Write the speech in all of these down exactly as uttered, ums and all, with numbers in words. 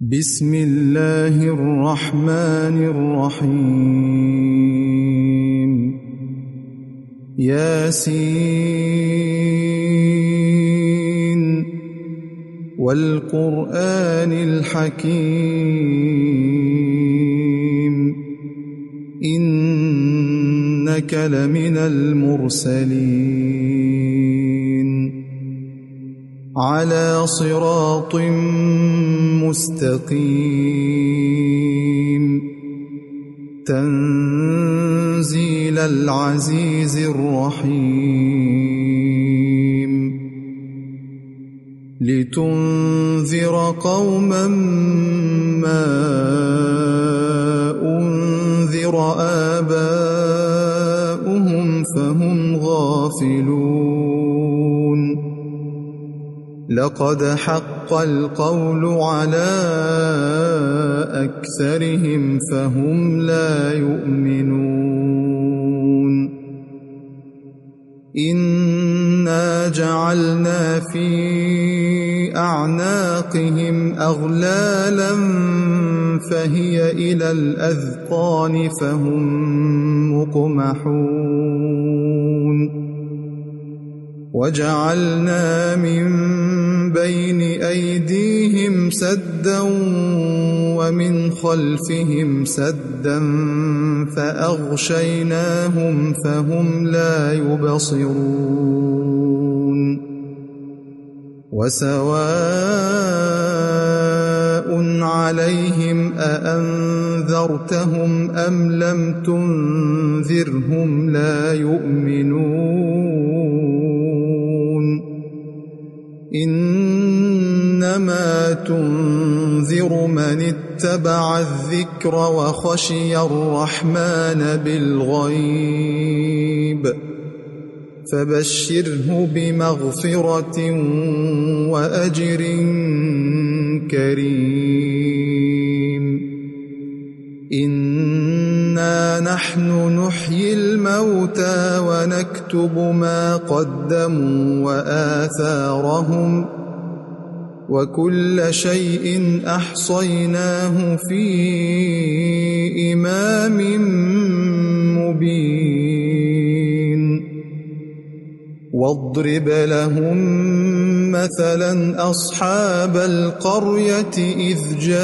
بسم الله الرحمن الرحيم ياسين والقرآن الحكيم إنك لمن المرسلين على صراط مستقيم تنزيل العزيز الرحيم لتنذر قوما ما أنذر آباؤهم فهم غافلون لقد حق القول على أكثرهم فهم لا يؤمنون إنا جعلنا في أعناقهم أغلالا فهي إلى الأذقان فهم مقمحون وجعلنا من بين أيديهم سدا ومن خلفهم سدا فأغشيناهم فهم لا يبصرون وسواء عليهم أأنذرتهم أم لم تنذرهم لا يؤمنون إنما تنذر من اتبع الذكر وخشي الرحمن بالغيب فبشره بمغفرة وأجر كريم إنا نحن نحيي الموتى ونكتب ما قدموا وآثارهم وكل شيء أحصيناه في إمام مبين واضرب لهم مثلا أصحاب القرية إذ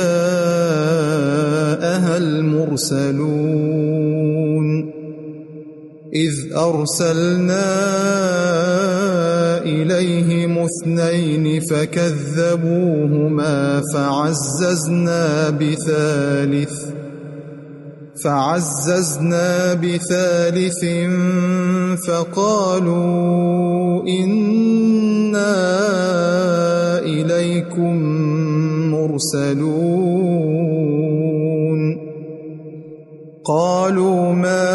جاءها المرسلون إذ أرسلنا إليهم اثنين فكذبوهما فعززنا بثالث فعززنا بثالث فقالوا إنا إليكم مرسلون قالوا ما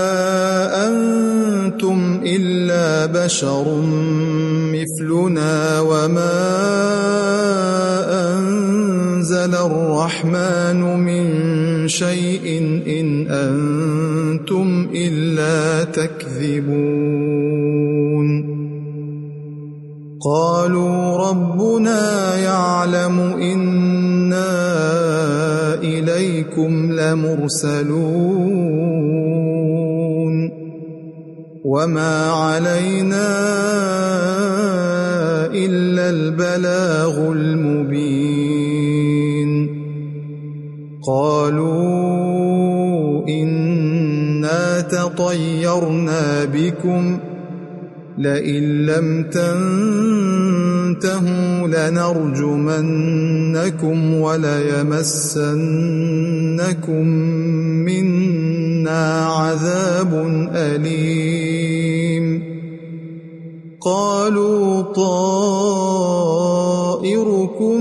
أنتم إلا بشر مثلنا وما أنزل الرحمن من شيء إن أنتم إلا تكذبون قالوا ربنا يعلم إنا إليكم لمرسلون وما علينا إلا البلاغ المبين قالوا إنا تطيرنا بكم لئن لم تنتهوا لنرجمنكم وليمسنكم منا عذاب أليم قالوا طائركم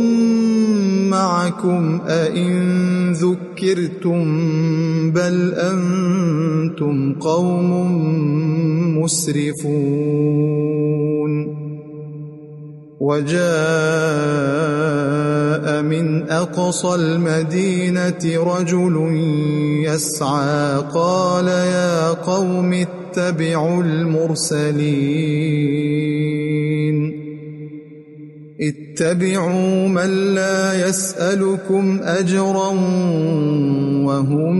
معكم أئن ذكرتم بل أنتم قوم مسرفون وجاء من أقصى المدينة رجل يسعى قال يا قوم اتبعوا المرسلين اتبعوا من لا يسألكم أجرا وهم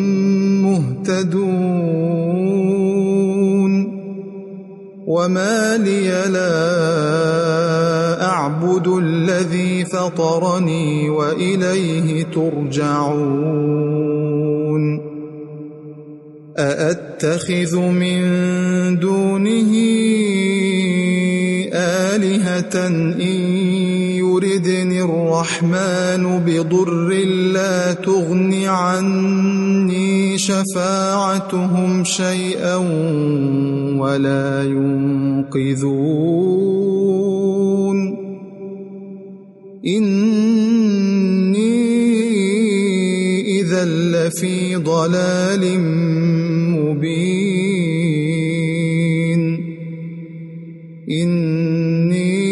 مهتدون وما لي لا أعبد الذي فطرني وإليه ترجعون أأتخذ من دونه آلهة إن يردني الرحمن بضر لا تغن عني شفاعتهم شيئا ولا ينقذون إني إذا لفي ضلال مبين إني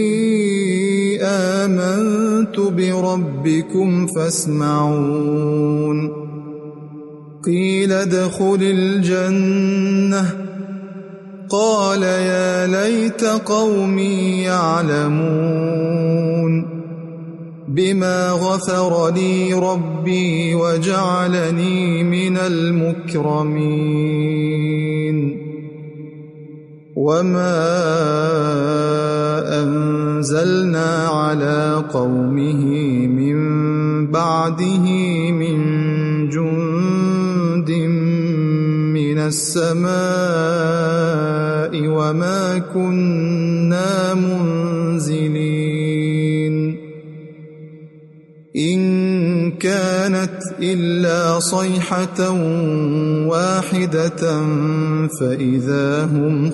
آمنت بربكم فاسمعون قيل ادخل الجنة قال يا ليت قومي يعلمون بما غفر لي ربي وجعلني من المكرمين وما أنزلنا على قومه من بعده من جند من السماء وما كنا منزلين إن كانت إلا صيحة واحدة فإذا هم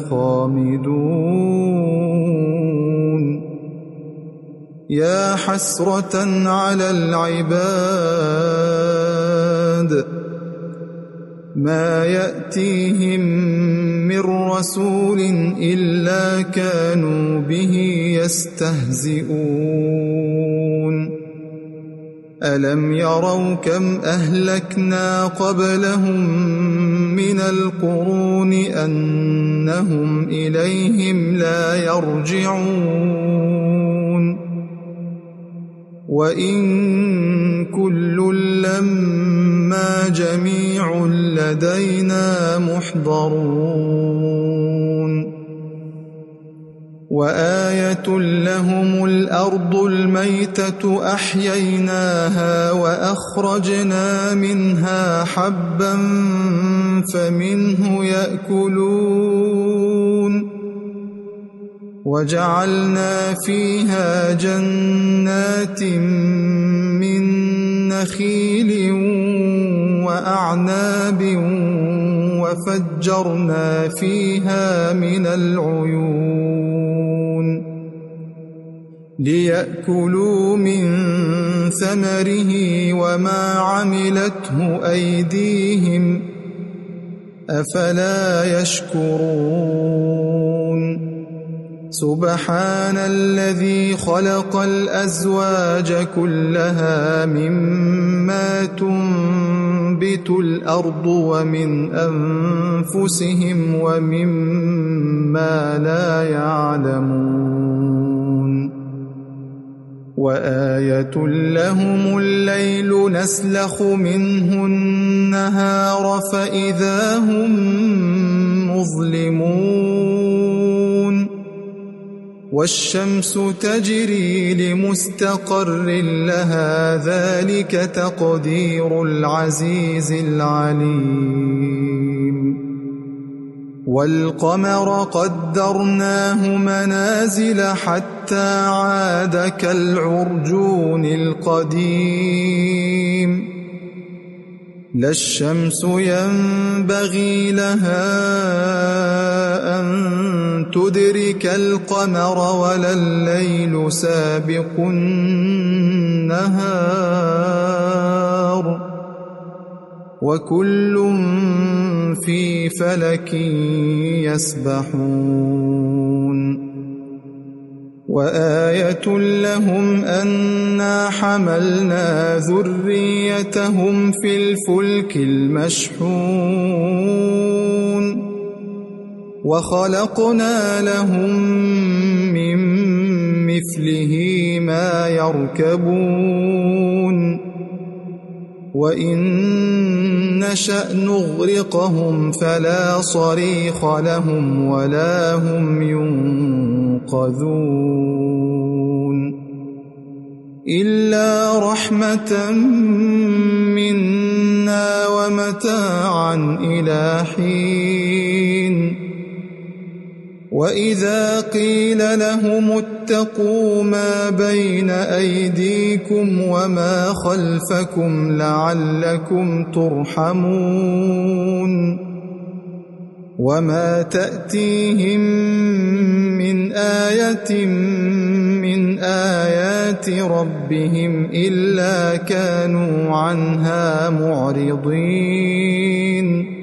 خامدون يا حسرة على العباد ما يأتيهم من رسول إلا كانوا به يستهزئون ألم يروا كم أهلكنا قبلهم من القرون أنهم إليهم لا يرجعون وإن كل لما جميع لدينا محضرون وآية لهم الأرض الميتة أحييناها وأخرجنا منها حبا فمنه يأكلون وجعلنا فيها جنات من نخيل وأعناب وفجرنا فيها من العيون ليأكلوا من ثمره وما عملته أيديهم أفلا يشكرون سبحان الذي خلق الأزواج كلها مما تنبت الأرض ومن أنفسهم ومما لا يعلمون وآية لهم الليل نسلخ منه النهار فإذا هم مظلمون والشمس تجري لمستقر لها ذلك تقدير العزيز العليم والقمر قدرناه منازل حتى عاد كالعرجون القديم لا الشمس ينبغي لها أن تدرك القمر ولا الليل سابق النهار وكل في فلك يسبحون وآية لهم أنا حملنا ذريتهم في الفلك المشحون وخلقنا لهم من مثله ما يركبون وإن نشأ نغرقهم فلا صريخ لهم ولا هم ينقذون إلا رحمة منا ومتاعا إلى حين وإذا قيل لهم اتقوا ما بين أيديكم وما خلفكم لعلكم ترحمون وما تأتيهم من آية من آيات ربهم إلا كانوا عنها معرضين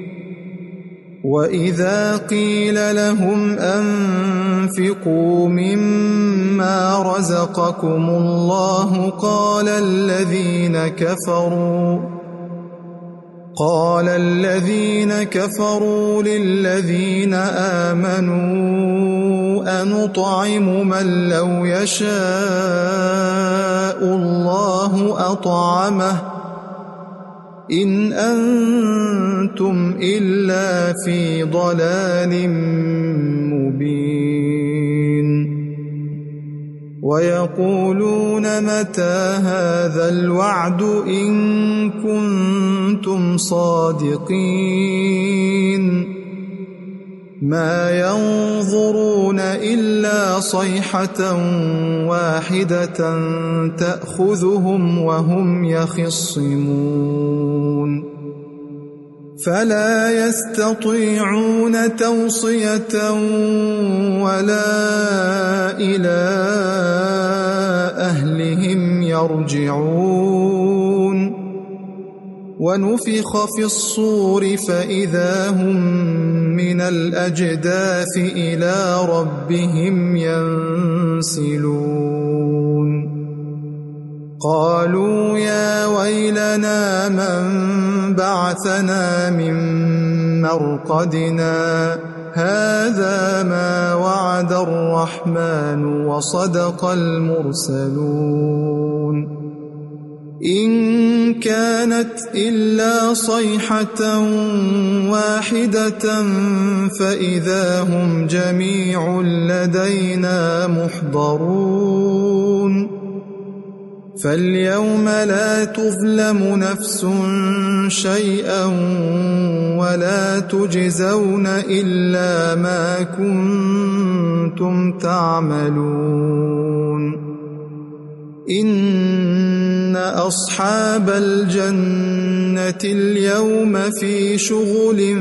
وإذا قيل لهم أنفقوا مما رزقكم الله قال الذين كفروا قال الذين كفروا للذين آمنوا أنطعم من لو يشاء الله أطعمه إن أنتم إلا في ضلال مبين ويقولون متى هذا الوعد إن كنتم صادقين ما ينظرون إلا صيحة واحدة تأخذهم وهم يخصمون فلا يستطيعون توصية ولا إلى أهلهم يرجعون ونفخ في الصور فإذا هم من الأجداث إلى ربهم ينسلون قالوا يا ويلنا من بعثنا من مرقدنا هذا ما وعد الرحمن وصدق المرسلون إن كانت إلا صيحة واحدة فإذا هم جميع لدينا محضرون فاليوم لا تظلم نفس شيئا ولا تجزون إلا ما كنتم تعملون إن أصحاب الجنة اليوم في شغل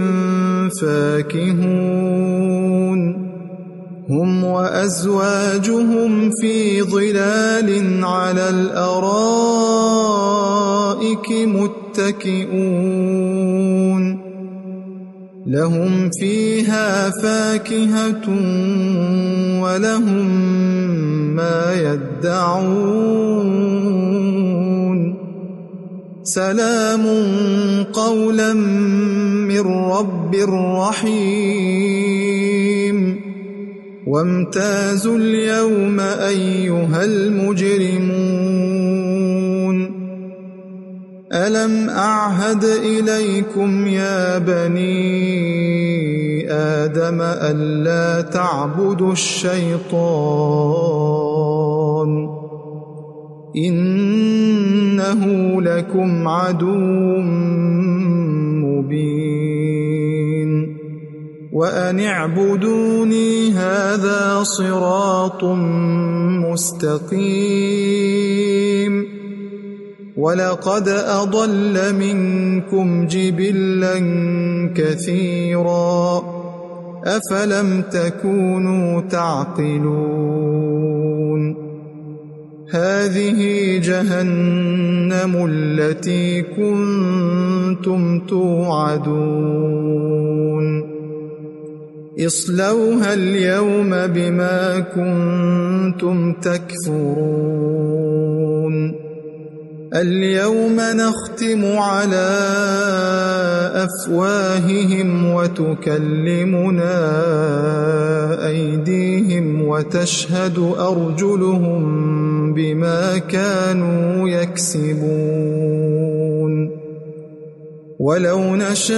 فاكهون هم وأزواجهم في ظلال على الأرائك متكئون لهم فيها فاكهة ولهم ما يدعون سلام قولا من رب رحيم وامتازوا اليوم أيها المجرمون ألم أعهد إليكم يا بني آدم ألا تعبدوا الشيطان إنه لكم عدو مبين وأن اعبدوني هذا صراط مستقيم ولقد أضل منكم جبلا كثيرا أفلم تكونوا تعقلون هذه جهنم التي كنتم توعدون اصلوها اليوم بما كنتم تكفرون اليوم نختم على أفواههم وتكلمنا أيديهم وتشهد أرجلهم بما كانوا يكسبون ولو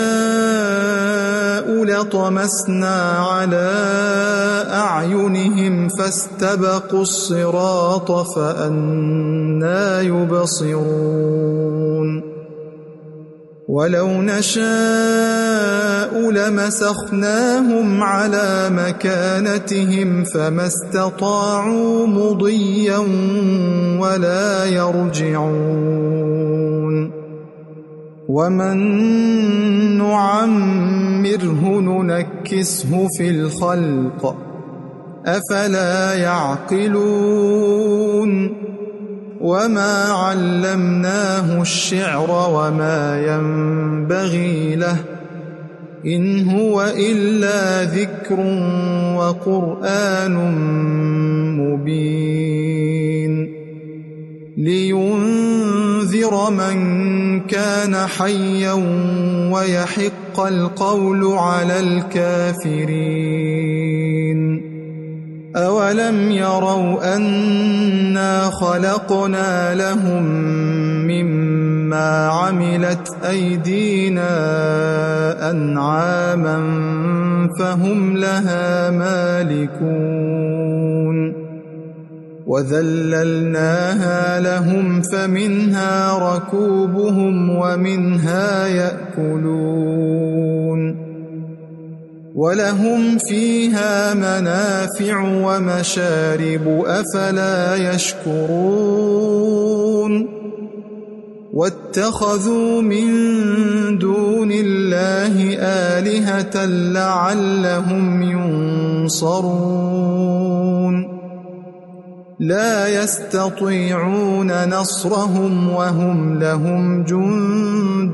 نشاء لطمسنا على أعينهم فاستبقوا الصراط فأنى يبصرون ولو نشاء لمسخناهم على مكانتهم فما استطاعوا مضيا ولا يرجعون ومن نعمره ننكسه في الخلق أفلا يعقلون وما علمناه الشعر وما ينبغي له إن هو إلا ذكر وقرآن مبين لينذر من كان حيا ويحق القول على الكافرين أولم يروا أنا خلقنا لهم مما عملت أيدينا أنعاما فهم لها مالكون وذللناها لهم فمنها ركوبهم ومنها يأكلون ولهم فيها منافع ومشارب أفلا يشكرون واتخذوا من دون الله آلهة لعلهم ينصرون لا يستطيعون نصرهم وهم لهم جند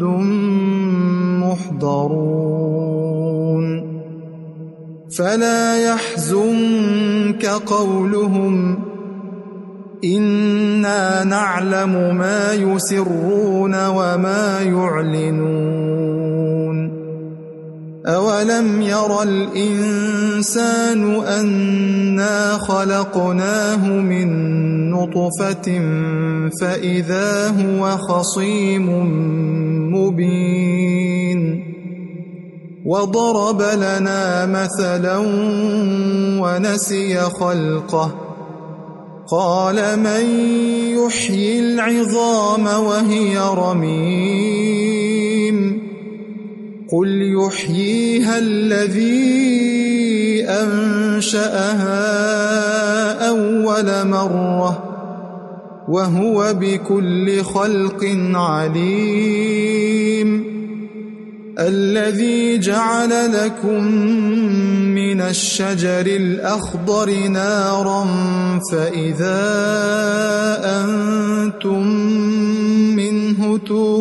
محضرون فلا يحزنك قولهم إنا نعلم ما يسرون وما يعلنون أولم ير الإنسان أنا خلقناه من نطفة فإذا هو خصيم مبين وضرب لنا مثلا ونسي خلقه قال من يحيي العظام وهي رميم قل يحييها الذي أنشأها أول مرة وهو بكل خلق عليم الذي جعل لكم من الشجر الأخضر نارا فإذا أنتم منه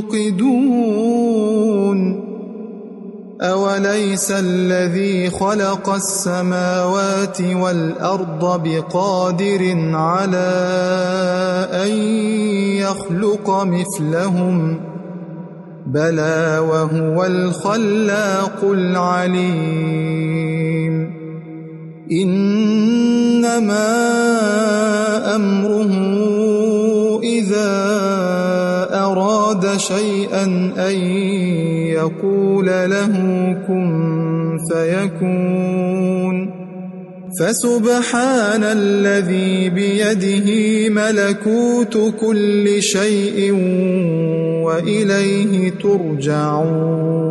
توقدون أوليس الذي خلق السماوات والأرض بقادر على أن يخلق مثلهم بلى وهو الخلاق العليم إنما أمره إذا أراد شيئا أن يقول له كن فيكون فسبحان الذي بيده ملكوت كل شيء وإليه ترجعون